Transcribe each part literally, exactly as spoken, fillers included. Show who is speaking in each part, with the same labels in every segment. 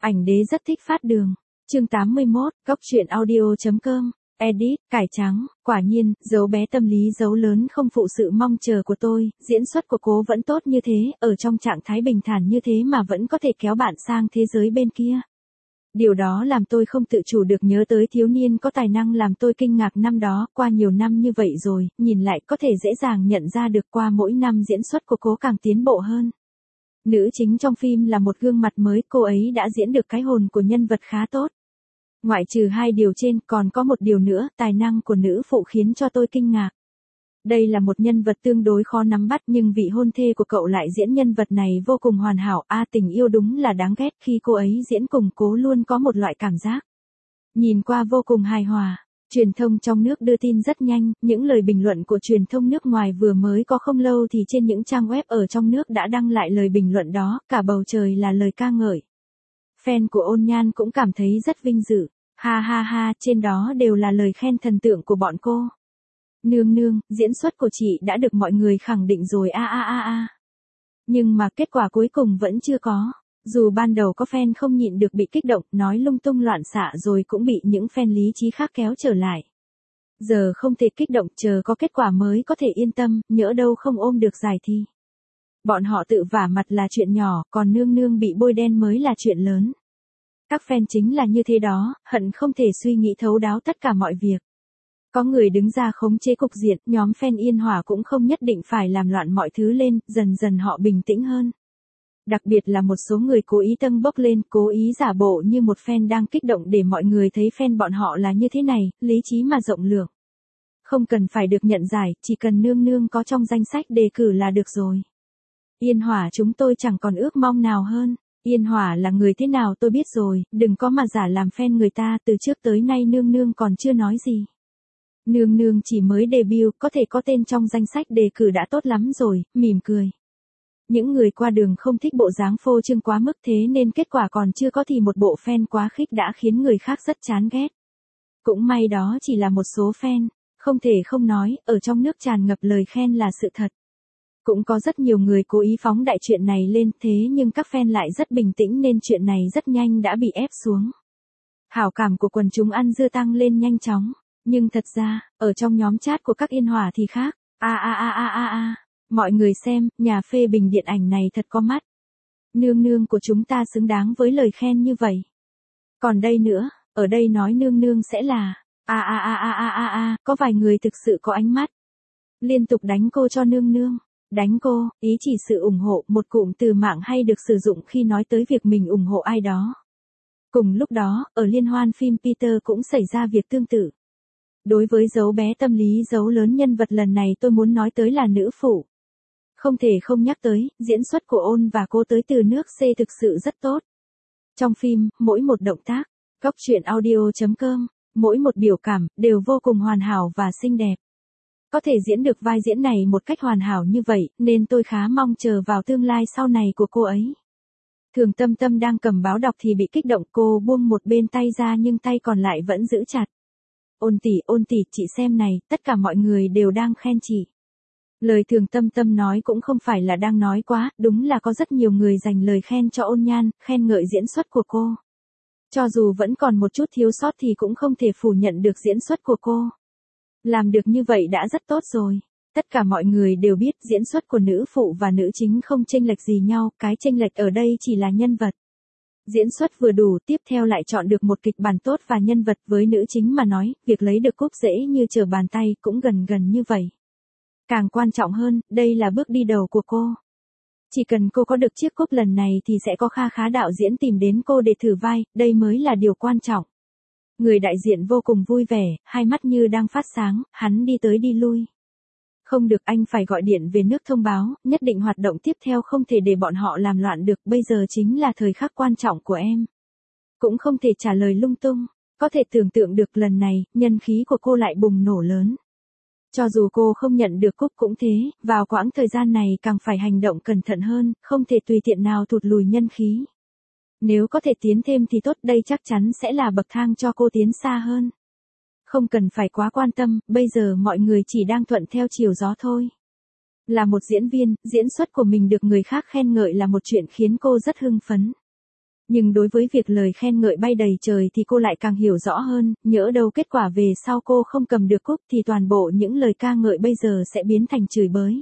Speaker 1: Ảnh đế rất thích phát đường. Chương tám mươi mốt, góc truyện audio chấm com. Edit, cải trắng, quả nhiên, dấu bé tâm lý dấu lớn không phụ sự mong chờ của tôi, diễn xuất của cô vẫn tốt như thế, ở trong trạng thái bình thản như thế mà vẫn có thể kéo bạn sang thế giới bên kia. Điều đó làm tôi không tự chủ được nhớ tới thiếu niên có tài năng làm tôi kinh ngạc năm đó, qua nhiều năm như vậy rồi, nhìn lại có thể dễ dàng nhận ra được qua mỗi năm diễn xuất của cô càng tiến bộ hơn. Nữ chính trong phim là một gương mặt mới, cô ấy đã diễn được cái hồn của nhân vật khá tốt. Ngoại trừ hai điều trên, còn có một điều nữa, tài năng của nữ phụ khiến cho tôi kinh ngạc. Đây là một nhân vật tương đối khó nắm bắt nhưng vị hôn thê của cậu lại diễn nhân vật này vô cùng hoàn hảo. A à, tình yêu đúng là đáng ghét, khi cô ấy diễn cùng Cố luôn có một loại cảm giác nhìn qua vô cùng hài hòa. Truyền thông trong nước đưa tin rất nhanh, những lời bình luận của truyền thông nước ngoài vừa mới có không lâu thì trên những trang web ở trong nước đã đăng lại lời bình luận đó, cả bầu trời là lời ca ngợi. Fan của Ôn Nhan cũng cảm thấy rất vinh dự. Ha ha ha, trên đó đều là lời khen thần tượng của bọn cô. Nương nương, diễn xuất của chị đã được mọi người khẳng định rồi a a a a. Nhưng mà kết quả cuối cùng vẫn chưa có. Dù ban đầu có fan không nhịn được bị kích động, nói lung tung loạn xạ rồi cũng bị những fan lý trí khác kéo trở lại. Giờ không thể kích động, chờ có kết quả mới có thể yên tâm, nhỡ đâu không ôm được giải thi. Bọn họ tự vả mặt là chuyện nhỏ, còn nương nương bị bôi đen mới là chuyện lớn. Các fan chính là như thế đó, hận không thể suy nghĩ thấu đáo tất cả mọi việc. Có người đứng ra khống chế cục diện, nhóm fan Yên Hỏa cũng không nhất định phải làm loạn mọi thứ lên, dần dần họ bình tĩnh hơn. Đặc biệt là một số người cố ý tâng bốc lên, cố ý giả bộ như một fan đang kích động để mọi người thấy fan bọn họ là như thế này, lý trí mà rộng lượng. Không cần phải được nhận giải, chỉ cần nương nương có trong danh sách đề cử là được rồi. Yên Hỏa chúng tôi chẳng còn ước mong nào hơn. Yên Hỏa là người thế nào tôi biết rồi, đừng có mà giả làm fan người ta, từ trước tới nay nương nương còn chưa nói gì. Nương nương chỉ mới debut, có thể có tên trong danh sách đề cử đã tốt lắm rồi, mỉm cười. Những người qua đường không thích bộ dáng phô trương quá mức, thế nên kết quả còn chưa có thì một bộ fan quá khích đã khiến người khác rất chán ghét. Cũng may đó chỉ là một số fan, không thể không nói, ở trong nước tràn ngập lời khen là sự thật. Cũng có rất nhiều người cố ý phóng đại chuyện này lên, thế nhưng các fan lại rất bình tĩnh nên chuyện này rất nhanh đã bị ép xuống. Hảo cảm của quần chúng ăn dưa tăng lên nhanh chóng, nhưng thật ra, ở trong nhóm chat của các Yên Hỏa thì khác. A a a a a a, mọi người xem, nhà phê bình điện ảnh này thật có mắt. Nương nương của chúng ta xứng đáng với lời khen như vậy. Còn đây nữa, ở đây nói nương nương sẽ là a a a a a a a, có vài người thực sự có ánh mắt. Liên tục đánh cô cho nương nương. Đánh cô, ý chỉ sự ủng hộ, một cụm từ mạng hay được sử dụng khi nói tới việc mình ủng hộ ai đó. Cùng lúc đó, ở liên hoan phim Peter cũng xảy ra việc tương tự. Đối với dấu bé tâm lý dấu lớn nhân vật lần này tôi muốn nói tới là nữ phụ. Không thể không nhắc tới, diễn xuất của Ôn và cô tới từ nước C thực sự rất tốt. Trong phim, mỗi một động tác, góc truyện audio chấm com, mỗi một biểu cảm, đều vô cùng hoàn hảo và xinh đẹp. Có thể diễn được vai diễn này một cách hoàn hảo như vậy, nên tôi khá mong chờ vào tương lai sau này của cô ấy. Thường Tâm Tâm đang cầm báo đọc thì bị kích động, cô buông một bên tay ra nhưng tay còn lại vẫn giữ chặt. Ôn tỷ, ôn tỷ, chị xem này, tất cả mọi người đều đang khen chị. Lời Thường Tâm Tâm nói cũng không phải là đang nói quá, đúng là có rất nhiều người dành lời khen cho Ôn Nhan, khen ngợi diễn xuất của cô. Cho dù vẫn còn một chút thiếu sót thì cũng không thể phủ nhận được diễn xuất của cô. Làm được như vậy đã rất tốt rồi. Tất cả mọi người đều biết diễn xuất của nữ phụ và nữ chính không chênh lệch gì nhau, cái chênh lệch ở đây chỉ là nhân vật. Diễn xuất vừa đủ, tiếp theo lại chọn được một kịch bản tốt và nhân vật, với nữ chính mà nói, việc lấy được cúp dễ như trở bàn tay, cũng gần gần như vậy. Càng quan trọng hơn, đây là bước đi đầu của cô. Chỉ cần cô có được chiếc cúp lần này thì sẽ có kha khá đạo diễn tìm đến cô để thử vai, đây mới là điều quan trọng. Người đại diện vô cùng vui vẻ, hai mắt như đang phát sáng, hắn đi tới đi lui. Không được, anh phải gọi điện về nước thông báo, nhất định hoạt động tiếp theo không thể để bọn họ làm loạn được, bây giờ chính là thời khắc quan trọng của em. Cũng không thể trả lời lung tung, có thể tưởng tượng được lần này, nhân khí của cô lại bùng nổ lớn. Cho dù cô không nhận được cúp cũng thế, vào quãng thời gian này càng phải hành động cẩn thận hơn, không thể tùy tiện nào thụt lùi nhân khí. Nếu có thể tiến thêm thì tốt, đây chắc chắn sẽ là bậc thang cho cô tiến xa hơn. Không cần phải quá quan tâm, bây giờ mọi người chỉ đang thuận theo chiều gió thôi. Là một diễn viên, diễn xuất của mình được người khác khen ngợi là một chuyện khiến cô rất hưng phấn. Nhưng đối với việc lời khen ngợi bay đầy trời thì cô lại càng hiểu rõ hơn, nhỡ đâu kết quả về sau cô không cầm được cúp thì toàn bộ những lời ca ngợi bây giờ sẽ biến thành chửi bới.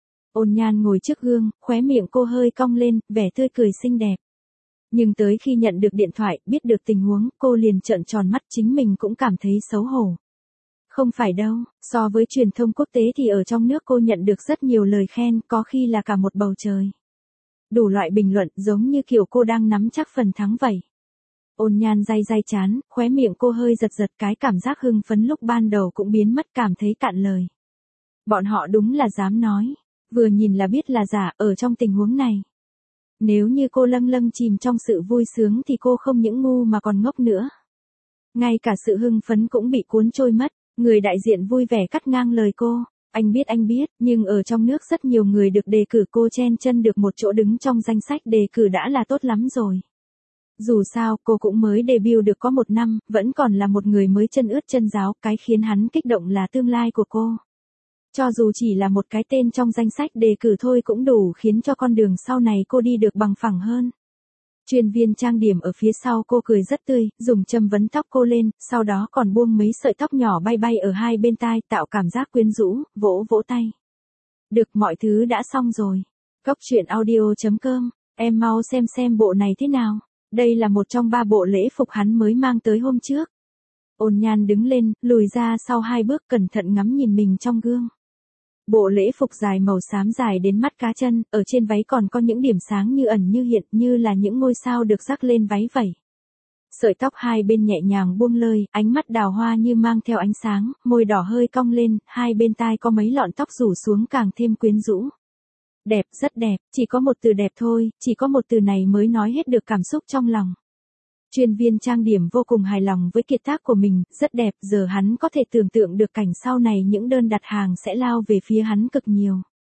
Speaker 1: Ôn Nhan ngồi trước gương, khóe miệng cô hơi cong lên, vẻ tươi cười xinh đẹp. Nhưng tới khi nhận được điện thoại, biết được tình huống, cô liền trợn tròn mắt, chính mình cũng cảm thấy xấu hổ. Không phải đâu, so với truyền thông quốc tế thì ở trong nước cô nhận được rất nhiều lời khen, có khi là cả một bầu trời. Đủ loại bình luận giống như kiểu cô đang nắm chắc phần thắng vậy. Ôn Nhan day day chán, khóe miệng cô hơi giật giật, cái cảm giác hưng phấn lúc ban đầu cũng biến mất, cảm thấy cạn lời. Bọn họ đúng là dám nói, vừa nhìn là biết là giả, ở trong tình huống này. Nếu như cô lâng lâng chìm trong sự vui sướng thì cô không những ngu mà còn ngốc nữa. Ngay cả sự hưng phấn cũng bị cuốn trôi mất, người đại diện vui vẻ cắt ngang lời cô. Anh biết anh biết, nhưng ở trong nước rất nhiều người được đề cử, cô chen chân được một chỗ đứng trong danh sách đề cử đã là tốt lắm rồi. Dù sao, cô cũng mới debut được có một năm, vẫn còn là một người mới chân ướt chân ráo, cái khiến hắn kích động là tương lai của cô. Cho dù chỉ là một cái tên trong danh sách đề cử thôi cũng đủ khiến cho con đường sau này cô đi được bằng phẳng hơn. Chuyên viên trang điểm ở phía sau cô cười rất tươi, dùng châm vấn tóc cô lên, sau đó còn buông mấy sợi tóc nhỏ bay bay ở hai bên tai, tạo cảm giác quyến rũ, vỗ vỗ tay. Được, mọi thứ đã xong rồi. Cốc truyện audio chấm com, em mau xem xem bộ này thế nào. Đây là một trong ba bộ lễ phục hắn mới mang tới hôm trước. Ôn Nhan đứng lên, lùi ra sau hai bước, cẩn thận ngắm nhìn mình trong gương. Bộ lễ phục dài màu xám dài đến mắt cá chân, ở trên váy còn có những điểm sáng như ẩn như hiện, như là những ngôi sao được rắc lên váy vậy. Sợi tóc hai bên nhẹ nhàng buông lơi, ánh mắt đào hoa như mang theo ánh sáng, môi đỏ hơi cong lên, hai bên tai có mấy lọn tóc rủ xuống càng thêm quyến rũ. Đẹp, rất đẹp, chỉ có một từ đẹp thôi, chỉ có một từ này mới nói hết được cảm xúc trong lòng. Chuyên viên trang điểm vô cùng hài lòng với kiệt tác của mình, rất đẹp, giờ hắn có thể tưởng tượng được cảnh sau này những đơn đặt hàng sẽ lao về phía hắn cực nhiều.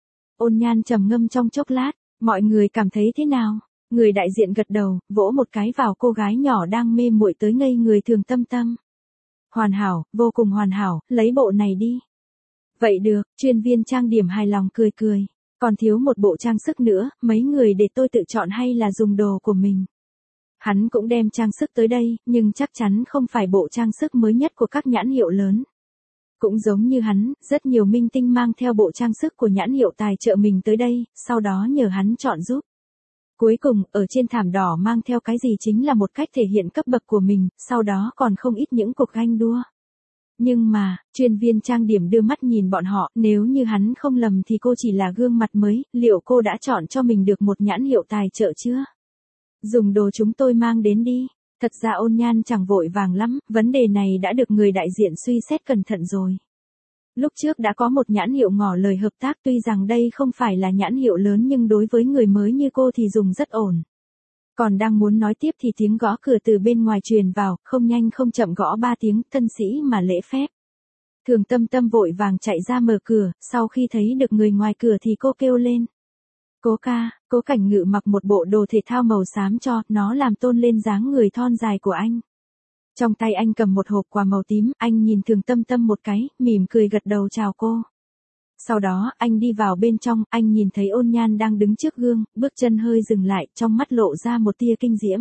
Speaker 1: Ôn Nhan trầm ngâm trong chốc lát, mọi người cảm thấy thế nào? Người đại diện gật đầu, vỗ một cái vào cô gái nhỏ đang mê muội tới ngây người Thường Tâm Tâm. Hoàn hảo, vô cùng hoàn hảo, lấy bộ này đi. Vậy được, chuyên viên trang điểm hài lòng cười cười, còn thiếu một bộ trang sức nữa, mấy người để tôi tự chọn hay là dùng đồ của mình. Hắn cũng đem trang sức tới đây, nhưng chắc chắn không phải bộ trang sức mới nhất của các nhãn hiệu lớn. Cũng giống như hắn, rất nhiều minh tinh mang theo bộ trang sức của nhãn hiệu tài trợ mình tới đây, sau đó nhờ hắn chọn giúp. Cuối cùng, ở trên thảm đỏ mang theo cái gì chính là một cách thể hiện cấp bậc của mình, sau đó còn không ít những cuộc ganh đua. Nhưng mà, chuyên viên trang điểm đưa mắt nhìn bọn họ, nếu như hắn không lầm thì cô chỉ là gương mặt mới, liệu cô đã chọn cho mình được một nhãn hiệu tài trợ chưa? Dùng đồ chúng tôi mang đến đi. Thật ra Ôn Nhan chẳng vội vàng lắm, vấn đề này đã được người đại diện suy xét cẩn thận rồi. Lúc trước đã có một nhãn hiệu ngỏ lời hợp tác, tuy rằng đây không phải là nhãn hiệu lớn nhưng đối với người mới như cô thì dùng rất ổn. Còn đang muốn nói tiếp thì tiếng gõ cửa từ bên ngoài truyền vào, không nhanh không chậm gõ ba tiếng, thân sĩ mà lễ phép. Thường Tâm Tâm vội vàng chạy ra mở cửa, sau khi thấy được người ngoài cửa thì cô kêu lên. Cố ca, Cố Cảnh Ngự mặc một bộ đồ thể thao màu xám cho, nó làm tôn lên dáng người thon dài của anh. Trong tay anh cầm một hộp quà màu tím, anh nhìn Thường Tâm Tâm một cái, mỉm cười gật đầu chào cô. Sau đó, anh đi vào bên trong, anh nhìn thấy Ôn Nhan đang đứng trước gương, bước chân hơi dừng lại, trong mắt lộ ra một tia kinh diễm.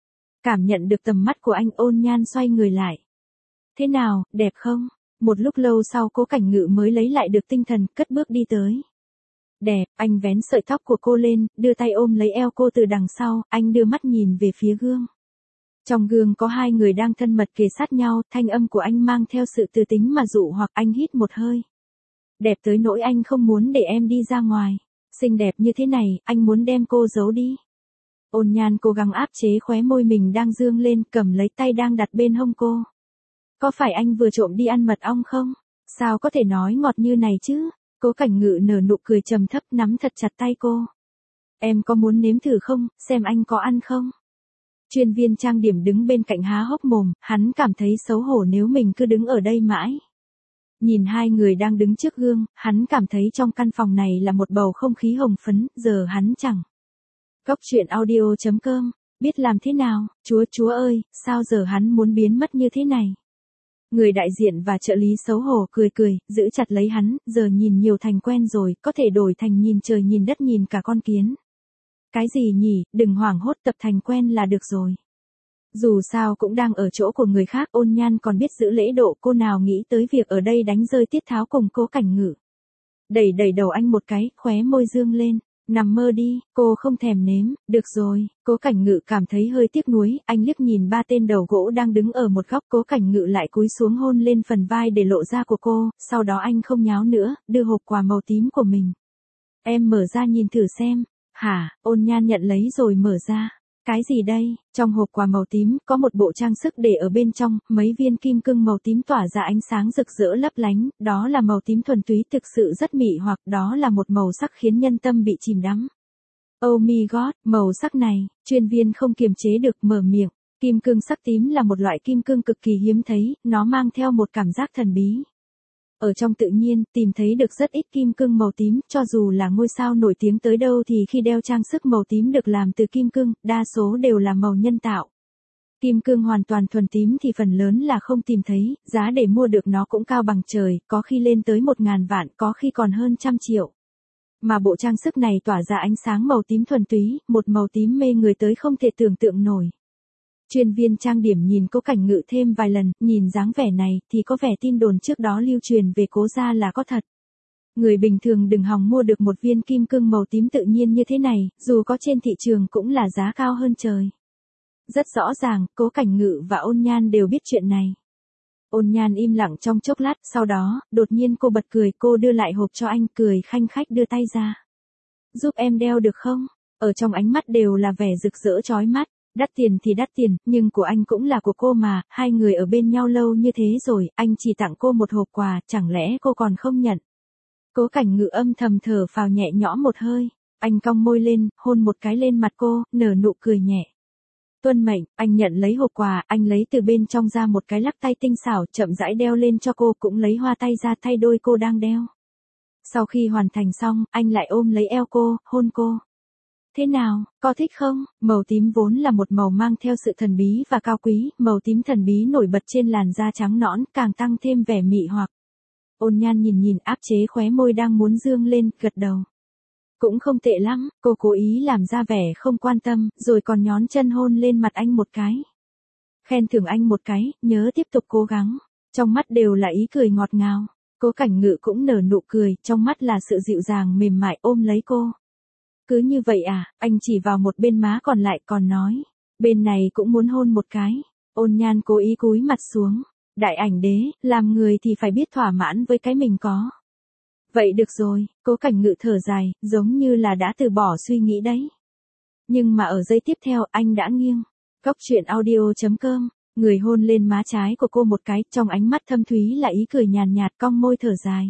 Speaker 1: Cảm nhận được tầm mắt của anh, Ôn Nhan xoay người lại. Thế nào, đẹp không? Một lúc lâu sau Cố Cảnh Ngự mới lấy lại được tinh thần, cất bước đi tới. Đẹp, anh vén sợi tóc của cô lên, đưa tay ôm lấy eo cô từ đằng sau, anh đưa mắt nhìn về phía gương. Trong gương có hai người đang thân mật kề sát nhau, thanh âm của anh mang theo sự từ tính mà dụ hoặc, anh hít một hơi. Đẹp tới nỗi anh không muốn để em đi ra ngoài. Xinh đẹp như thế này, anh muốn đem cô giấu đi. Ôn Nhan cố gắng áp chế khóe môi mình đang dương lên, cầm lấy tay đang đặt bên hông cô. Có phải anh vừa trộm đi ăn mật ong không? Sao có thể nói ngọt như này chứ? Cố Cảnh Ngự nở nụ cười trầm thấp, nắm thật chặt tay cô. Em có muốn nếm thử không, xem anh có ăn không? Chuyên viên trang điểm đứng bên cạnh há hốc mồm, hắn cảm thấy xấu hổ nếu mình cứ đứng ở đây mãi. Nhìn hai người đang đứng trước gương, hắn cảm thấy trong căn phòng này là một bầu không khí hồng phấn, giờ hắn chẳng. Cốc truyện audio chấm com, biết làm thế nào, chúa chúa ơi, sao giờ hắn muốn biến mất như thế này? Người đại diện và trợ lý xấu hổ cười cười, giữ chặt lấy hắn, giờ nhìn nhiều thành quen rồi, có thể đổi thành nhìn trời nhìn đất nhìn cả con kiến. Cái gì nhỉ, đừng hoảng hốt, tập thành quen là được rồi. Dù sao cũng đang ở chỗ của người khác, Ôn Nhan còn biết giữ lễ độ, cô nào nghĩ tới việc ở đây đánh rơi Tiết Tháo cùng Cố Cảnh Ngự. Đẩy đẩy đầu anh một cái, khóe môi dương lên, nằm mơ đi, cô không thèm nếm, được rồi. Cố Cảnh Ngự cảm thấy hơi tiếc nuối, anh liếc nhìn ba tên đầu gỗ đang đứng ở một góc, Cố Cảnh Ngự lại cúi xuống hôn lên phần vai để lộ ra của cô, sau đó anh không nháo nữa, đưa hộp quà màu tím của mình. Em mở ra nhìn thử xem. Hả? Ôn Nhan nhận lấy rồi mở ra. Cái gì đây? Trong hộp quà màu tím, có một bộ trang sức để ở bên trong, mấy viên kim cương màu tím tỏa ra ánh sáng rực rỡ lấp lánh, đó là màu tím thuần túy thực sự rất mị hoặc, đó là một màu sắc khiến nhân tâm bị chìm đắm. Oh my god, màu sắc này, chuyên viên không kiềm chế được mở miệng. Kim cương sắc tím là một loại kim cương cực kỳ hiếm thấy, nó mang theo một cảm giác thần bí. Ở trong tự nhiên, tìm thấy được rất ít kim cương màu tím, cho dù là ngôi sao nổi tiếng tới đâu thì khi đeo trang sức màu tím được làm từ kim cương, đa số đều là màu nhân tạo. Kim cương hoàn toàn thuần tím thì phần lớn là không tìm thấy, giá để mua được nó cũng cao bằng trời, có khi lên tới một ngàn vạn, có khi còn hơn trăm triệu. Mà bộ trang sức này tỏa ra ánh sáng màu tím thuần túy, một màu tím mê người tới không thể tưởng tượng nổi. Chuyên viên trang điểm nhìn Cố Cảnh Ngự thêm vài lần, nhìn dáng vẻ này thì có vẻ tin đồn trước đó lưu truyền về Cố gia là có thật. Người bình thường đừng hòng mua được một viên kim cương màu tím tự nhiên như thế này, dù có trên thị trường cũng là giá cao hơn trời. Rất rõ ràng, Cố Cảnh Ngự và Ôn Nhan đều biết chuyện này. Ôn Nhan im lặng trong chốc lát, sau đó, đột nhiên cô bật cười, cô đưa lại hộp cho anh, cười khanh khách đưa tay ra. Giúp em đeo được không? Ở trong ánh mắt đều là vẻ rực rỡ chói mắt. Đắt tiền thì đắt tiền, nhưng của anh cũng là của cô mà, hai người ở bên nhau lâu như thế rồi, anh chỉ tặng cô một hộp quà, chẳng lẽ cô còn không nhận? Cố Cảnh Ngự âm thầm thở phào nhẹ nhõm một hơi, anh cong môi lên, hôn một cái lên mặt cô, nở nụ cười nhẹ. Tuân mệnh, anh nhận lấy hộp quà, anh lấy từ bên trong ra một cái lắc tay tinh xảo, chậm rãi đeo lên cho cô, cũng lấy hoa tay ra thay đôi cô đang đeo. Sau khi hoàn thành xong, anh lại ôm lấy eo cô, hôn cô. Thế nào, có thích không? Màu tím vốn là một màu mang theo sự thần bí và cao quý, màu tím thần bí nổi bật trên làn da trắng nõn, càng tăng thêm vẻ mị hoặc. Ôn Nhan nhìn nhìn áp chế khóe môi đang muốn dương lên, gật đầu. Cũng không tệ lắm, cô cố ý làm ra vẻ không quan tâm, rồi còn nhón chân hôn lên mặt anh một cái. Khen thưởng anh một cái, nhớ tiếp tục cố gắng. Trong mắt đều là ý cười ngọt ngào. Cố Cảnh Ngự cũng nở nụ cười, trong mắt là sự dịu dàng mềm mại ôm lấy cô. Cứ như vậy à, anh chỉ vào một bên má còn lại còn nói. Bên này cũng muốn hôn một cái. Ôn Nhan cố ý cúi mặt xuống. Đại ảnh đế, làm người thì phải biết thỏa mãn với cái mình có. Vậy được rồi, Cố Cảnh Ngự thở dài, giống như là đã từ bỏ suy nghĩ đấy. Nhưng mà ở giây tiếp theo anh đã nghiêng. Cốc truyện audio chấm com, người hôn lên má trái của cô một cái, trong ánh mắt thâm thúy là ý cười nhàn nhạt, cong môi thở dài.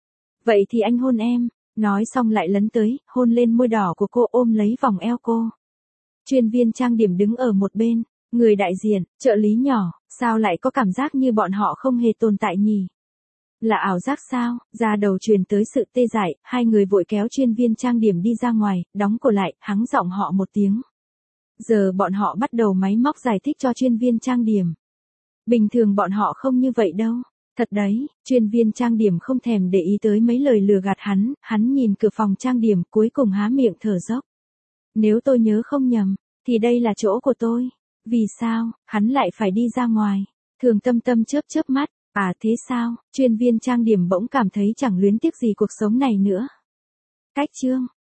Speaker 1: Vậy thì anh hôn em. Nói xong lại lấn tới, hôn lên môi đỏ của cô, ôm lấy vòng eo cô. Chuyên viên trang điểm đứng ở một bên, người đại diện, trợ lý nhỏ, sao lại có cảm giác như bọn họ không hề tồn tại nhỉ? Là ảo giác sao? Ra đầu truyền tới sự tê dại, hai người vội kéo chuyên viên trang điểm đi ra ngoài, đóng cửa lại, hắng giọng họ một tiếng. Giờ bọn họ bắt đầu máy móc giải thích cho chuyên viên trang điểm. Bình thường bọn họ không như vậy đâu. Thật đấy, chuyên viên trang điểm không thèm để ý tới mấy lời lừa gạt hắn, hắn nhìn cửa phòng trang điểm cuối cùng há miệng thở dốc. Nếu tôi nhớ không nhầm, thì đây là chỗ của tôi. Vì sao, hắn lại phải đi ra ngoài? Thường Tâm Tâm chớp chớp mắt, à thế sao? Chuyên viên trang điểm bỗng cảm thấy chẳng luyến tiếc gì cuộc sống này nữa. Cách chương.